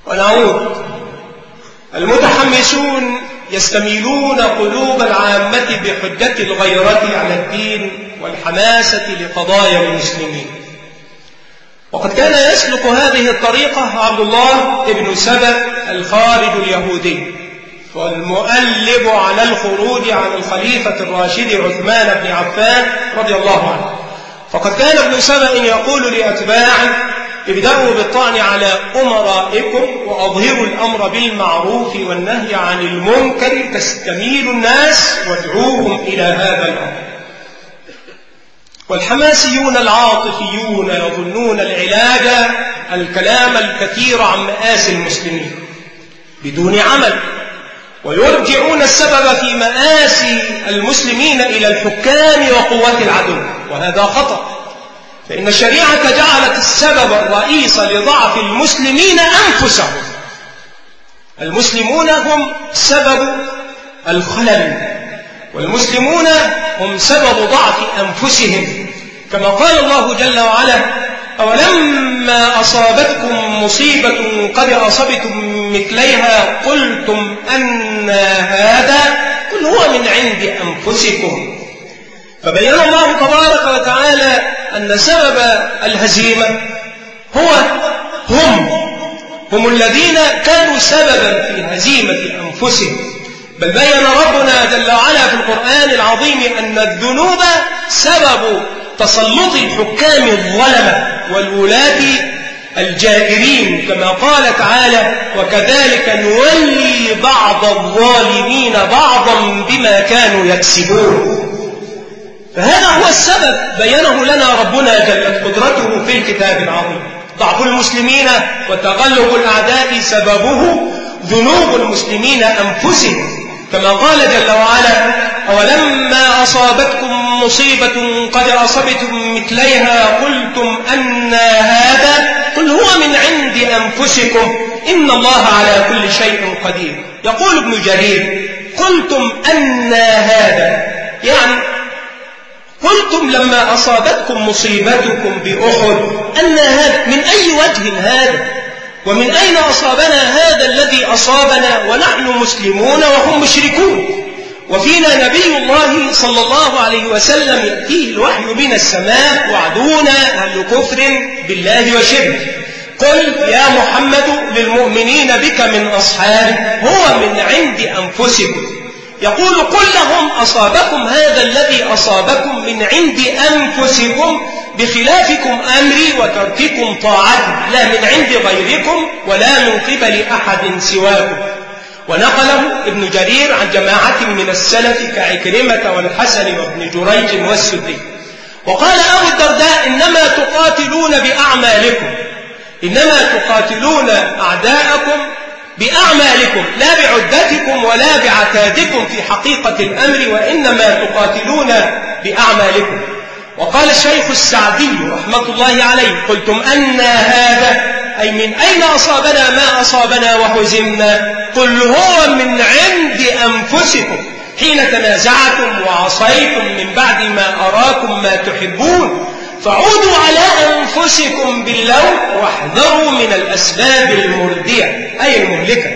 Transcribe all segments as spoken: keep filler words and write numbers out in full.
ونعود. المتحمسون يستميلون قلوب العامة بحجة الغيرة على الدين والحماسة لقضايا المسلمين. وقد كان يسلك هذه الطريقة عبد الله بن سبأ الخارج اليهودي، والمؤلب على الخروج عن الخليفة الراشد عثمان بن عفان رضي الله عنه. فقد كان ابن سبأ يقول لأتباعه: ابدأوا بالطعن على أمرائكم وأظهروا الأمر بالمعروف والنهي عن المنكر تستميل الناس وادعوهم إلى هذا الأمر. والحماسيون العاطفيون يظنون العلاج الكلام الكثير عن مآسي المسلمين بدون عمل، ويرجعون السبب في مآسي المسلمين إلى الحكام وقوات العدو، وهذا خطأ. فإن الشريعة جعلت السبب الرئيس لضعف المسلمين أنفسهم. المسلمون هم سبب الخلل، والمسلمون هم سبب ضعف أنفسهم، كما قال الله جل وعلا: أولما أصابتكم مصيبة قد أصبتم مثليها قلتم أن هذا قل هو من عند أنفسكم. فبين الله تبارك وتعالى أن سبب الهزيمة هو هم هم الذين كانوا سببا في هزيمة أنفسهم. بل بين ربنا جل وعلا في القرآن العظيم أن الذنوب سبب تسلط الحكام الظلمة والولاة الجائرين، كما قال تعالى: وكذلك نولي بعض الظالمين بعضا بما كانوا يكسبون. فهذا هو السبب بينه لنا ربنا جلت قدرته في الكتاب العظيم. ضعف المسلمين وتغلب الأعداء سببه ذنوب المسلمين أنفسهم، كما قال جل وعلا: أولما أصابتكم مصيبة قد أصبتم مثليها قلتم أن هذا قل هو من عند أنفسكم إن الله على كل شيء قدير. يقول ابن جرير: قلتم أن هذا، يعني قلتم لما أصابتكم مصيبتكم بأحد أن هذا، من أي وجه هذا؟ ومن أين أصابنا هذا الذي أصابنا ونحن مسلمون وهم مشركون؟ وفينا نبي الله صلى الله عليه وسلم يأتيه الوحي من السماء وعدونا أهل كفر بالله وشرك. قل يا محمد للمؤمنين بك من أصحابه هو من عند أنفسكم. يقول: قل لهم أصابكم هذا الذي أصابكم من عند أنفسكم بخلافكم أمري وترككم طاعتي، لا من عند غيركم ولا من قبل أحد سواكم. ونقله ابن جرير عن جماعة من السلف كعكرمة والحسن وابن جريج والسدي. وقال أبو الدرداء: إنما تقاتلون بأعمالكم، إنما تقاتلون أعداءكم بأعمالكم لا بعدتكم ولا بعتادكم في حقيقة الأمر، وإنما تقاتلون بأعمالكم. وقال الشيخ السعدي رحمة الله عليه: قلتم أن هذا، أي من أين أصابنا ما أصابنا وهزمنا؟ قل هو من عند أنفسكم حين تنازعتم وعصيتم من بعد ما أراكم ما تحبون، فعودوا على أنفسكم باللوم واحذروا من الأسباب المردية أي المهلكة.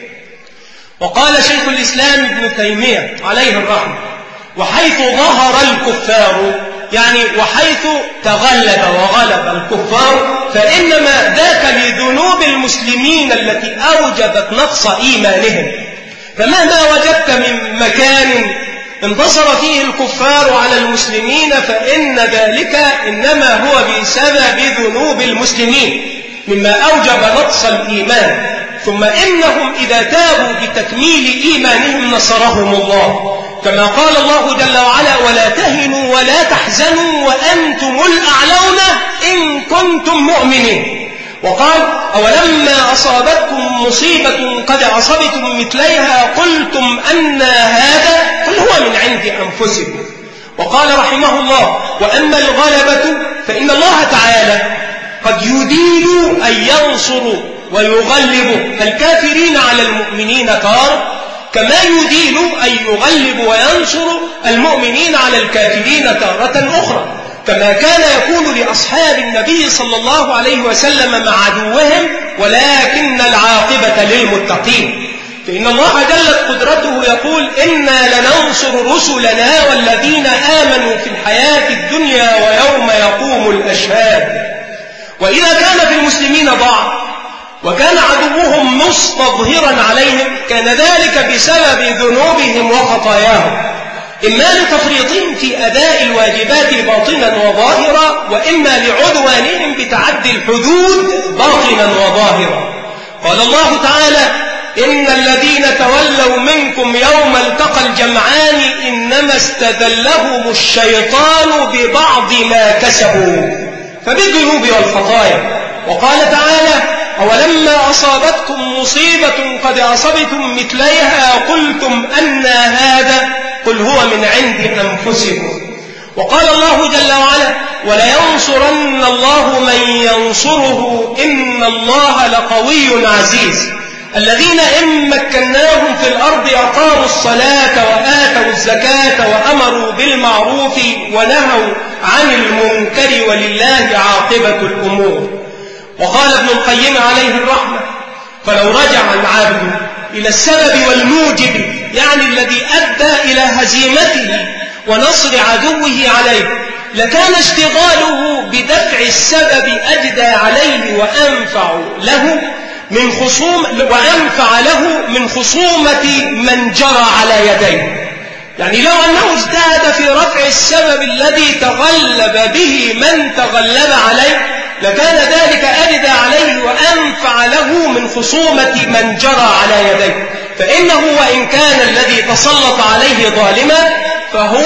وقال شيخ الإسلام ابن تيمية عليه الرحمة: وحيث ظهر الكفار، يعني وحيث تغلب وغلب الكفار، فإنما ذاك لذنوب المسلمين التي أوجبت نقص إيمانهم. فمهما وجدت من مكان انتصر فيه الكفار على المسلمين فإن ذلك إنما هو بسبب ذنوب المسلمين مما أوجب نقص الإيمان. ثم إنهم إذا تابوا بتكميل إيمانهم نصرهم الله، كما قال الله جل وعلا: ولا تهنوا ولا تحزنوا وأنتم الأعلون إن كنتم مؤمنين. وقال: أولما أصابتكم مصيبة قد أصبتم مثليها قلتم أن هذا قل هو من عند أنفسكم. وقال رحمه الله: وأما الغلبة فإن الله تعالى قد يدين أن ينصر ويغلب الكافرين على المؤمنين تارة، كما يدين أن يغلب وينصر المؤمنين على الكافرين تارة أخرى. كما كان يكون لأصحاب النبي صلى الله عليه وسلم مع عدوهم، ولكن العاقبة للمتقين. فإن الله جلت قدرته يقول: إنا لننصر رسلنا والذين آمنوا في الحياة الدنيا ويوم يقوم الأشهاد. وإذا كان في المسلمين ضعف وكان عدوهم مستظهرا عليهم، كان ذلك بسبب ذنوبهم وخطاياهم، إما لتفريطهم في أداء الواجبات باطنا وظاهرا، وإما لعدوانهم بتعدي الحدود باطنا وظاهرا. قال الله تعالى: إن الذين تولوا منكم يوم التقى الجمعان إنما استذلهم الشيطان ببعض ما كسبوا فبالذنوب والخطايا. وقال تعالى: أولما أصابتكم مصيبة قد أصبتم مثليها قلتم أنى هذا قل هو من عند أنفسكم. وقال الله جل وعلا: ولينصرن الله من ينصره إن الله لقوي عزيز. الذين إن مكناهم في الأرض أقاموا الصلاة وآتوا الزكاة وأمروا بالمعروف ونهوا عن المنكر ولله عاقبة الأمور. وقال ابن القيم عليه الرحمة: فلو رجع العبد إلى السبب والموجب، يعني الذي أدى إلى هزيمته ونصر عدوه عليه، لكان اشتغاله بدفع السبب أجدى عليه وأنفع له من خصوم وأنفع له من خصومة من جرى على يديه. يعني لو أنه اجتهد في رفع السبب الذي تغلب به من تغلب عليه، لكان ذلك أجدى عليه وأنفع له من خصومة من جرى على يديه. فإنه وإن كان الذي تسلط عليه ظالما، فهو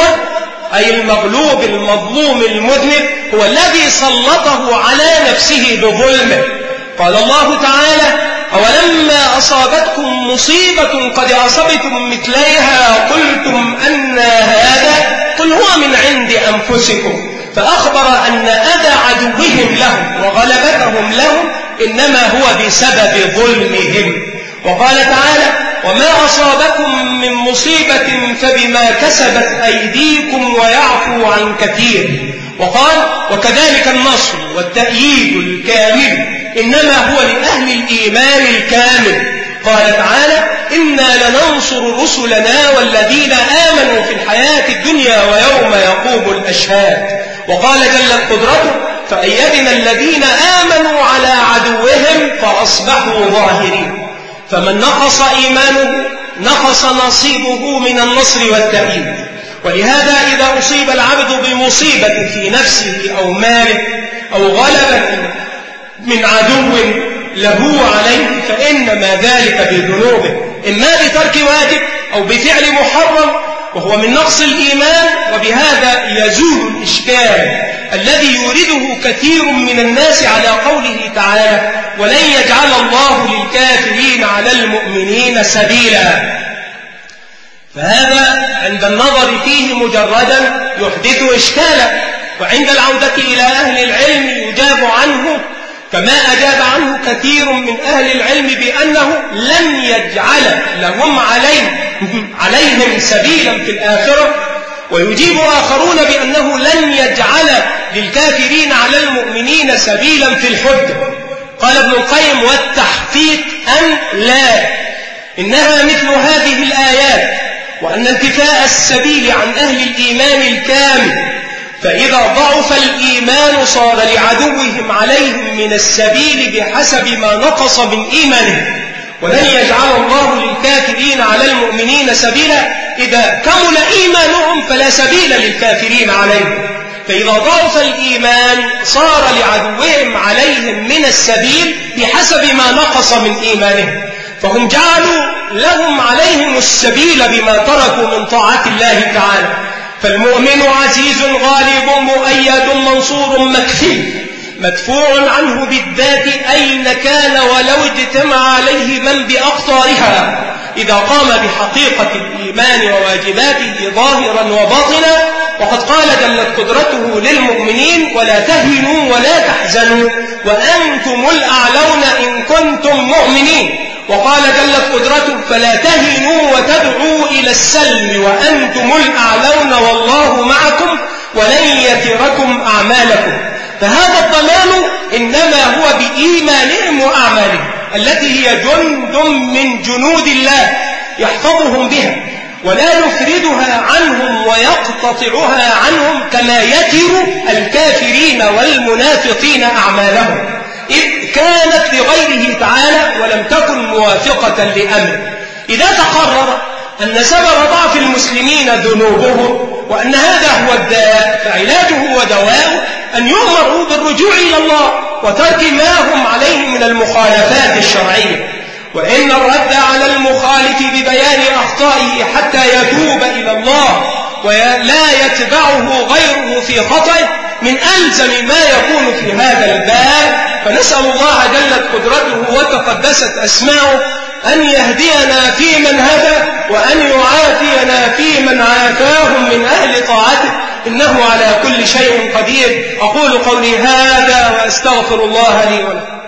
أي المغلوب المظلوم المذنب هو الذي سلطه على نفسه بظلمه. قال الله تعالى: أولما أصابتكم مصيبة قد أصبتم مثليها قلتم أنى هذا قل هو من عند أنفسكم. فأخبر أن أذى عدوهم لهم وغلبتهم لهم إنما هو بسبب ظلمهم. وقال تعالى: وما أصابكم من مصيبة فبما كسبت أيديكم ويعفو عن كثير. وقال: وكذلك النصر والتأييد الكامل إنما هو لأهل الإيمان الكامل. قال تعالى: إنا لننصر رسلنا والذين آمنوا في الحياة الدنيا ويوم يقوم الأشهاد. وقال جل قدرته: فأيدنا الذين آمنوا على عدوهم فأصبحوا ظاهرين. فمن نقص إيمانه نقص نصيبه من النصر والتأييد. ولهذا إذا أصيب العبد بمصيبة في نفسه أو ماله أو غلبة من عدو له عليه، فإنما ذلك بذنوبه، إما بترك واجب أو بفعل محرم، وهو من نقص الإيمان. وبهذا يزول الإشكال الذي يورده كثير من الناس على قوله تعالى: ولن يجعل الله للكافرين على المؤمنين سبيلا. فهذا عند النظر فيه مجردا يحدث إشكالا، وعند العودة إلى أهل العلم يجاب عنه كما أجاب عنه كثير من أهل العلم بأنه لن يجعل لهم عليهم, عليهم سبيلا في الآخرة. ويجيب آخرون بأنه لن يجعل للكافرين على المؤمنين سبيلا في الحجة. قال ابن القيم: والتحقيق أن لا، إنها مثل هذه الآيات، وأن انتفاء السبيل عن أهل الإيمان الكامل، فإذا ضعف الإيمان صار لعدوهم عليهم من السبيل بحسب ما نقص من إيمانهم. ولن يجعل الله للكافرين على المؤمنين سبيلا، إذا كمل إيمانهم فلا سبيل للكافرين عليهم. فإذا ضعف الإيمان صار لعدوهم عليهم من السبيل بحسب ما نقص من إيمانهم، فهم جعلوا لهم عليهم السبيل بما تركوا من طاعة الله تعالى. فالمؤمن عزيز غالب مؤيد منصور مكفي مدفوع عنه بالذات أين كان ولو اجتمع عليه من بأقطارها، إذا قام بحقيقة الإيمان وواجباته ظاهرا وباطنا. وقد قال جلت قدرته للمؤمنين: ولا تهنوا ولا تحزنوا وأنتم الأعلون إن كنتم مؤمنين. وقال جلت قدرته: فلا تهنوا وتدعوا إلى السلم وأنتم الأعلون والله معكم ولن يتركم أعمالكم. فهذا الضمان إنما هو بإيمانهم وأعمالهم التي هي جند من جنود الله يحفظهم بها ولا يفردها عنهم ويقتطعها عنهم كما يتر الكافرين والمنافقين أعمالهم، إذ كانت لغيره تعالى ولم تكن موافقة لأمره. إذا تقرر أن سبب ضعف المسلمين ذنوبهم وأن هذا هو الداء، فعلاجه ودواءه أن يؤمروا بالرجوع إلى الله وترك ما هم عليه من المخالفات الشرعية. وإن الرد على المخالف ببيان أخطائه حتى يتوب إلى الله ولا يتبعه غيره في خطئه من ألزم ما يكون في هذا الباب. فنسأل الله جلت قدرته وتقدست أسماؤه أن يهدينا في من هدى وأن يعافينا في من عافاهم من أهل طاعته، إنه على كل شيء قدير. أقول قولي هذا وأستغفر الله لي ولكم.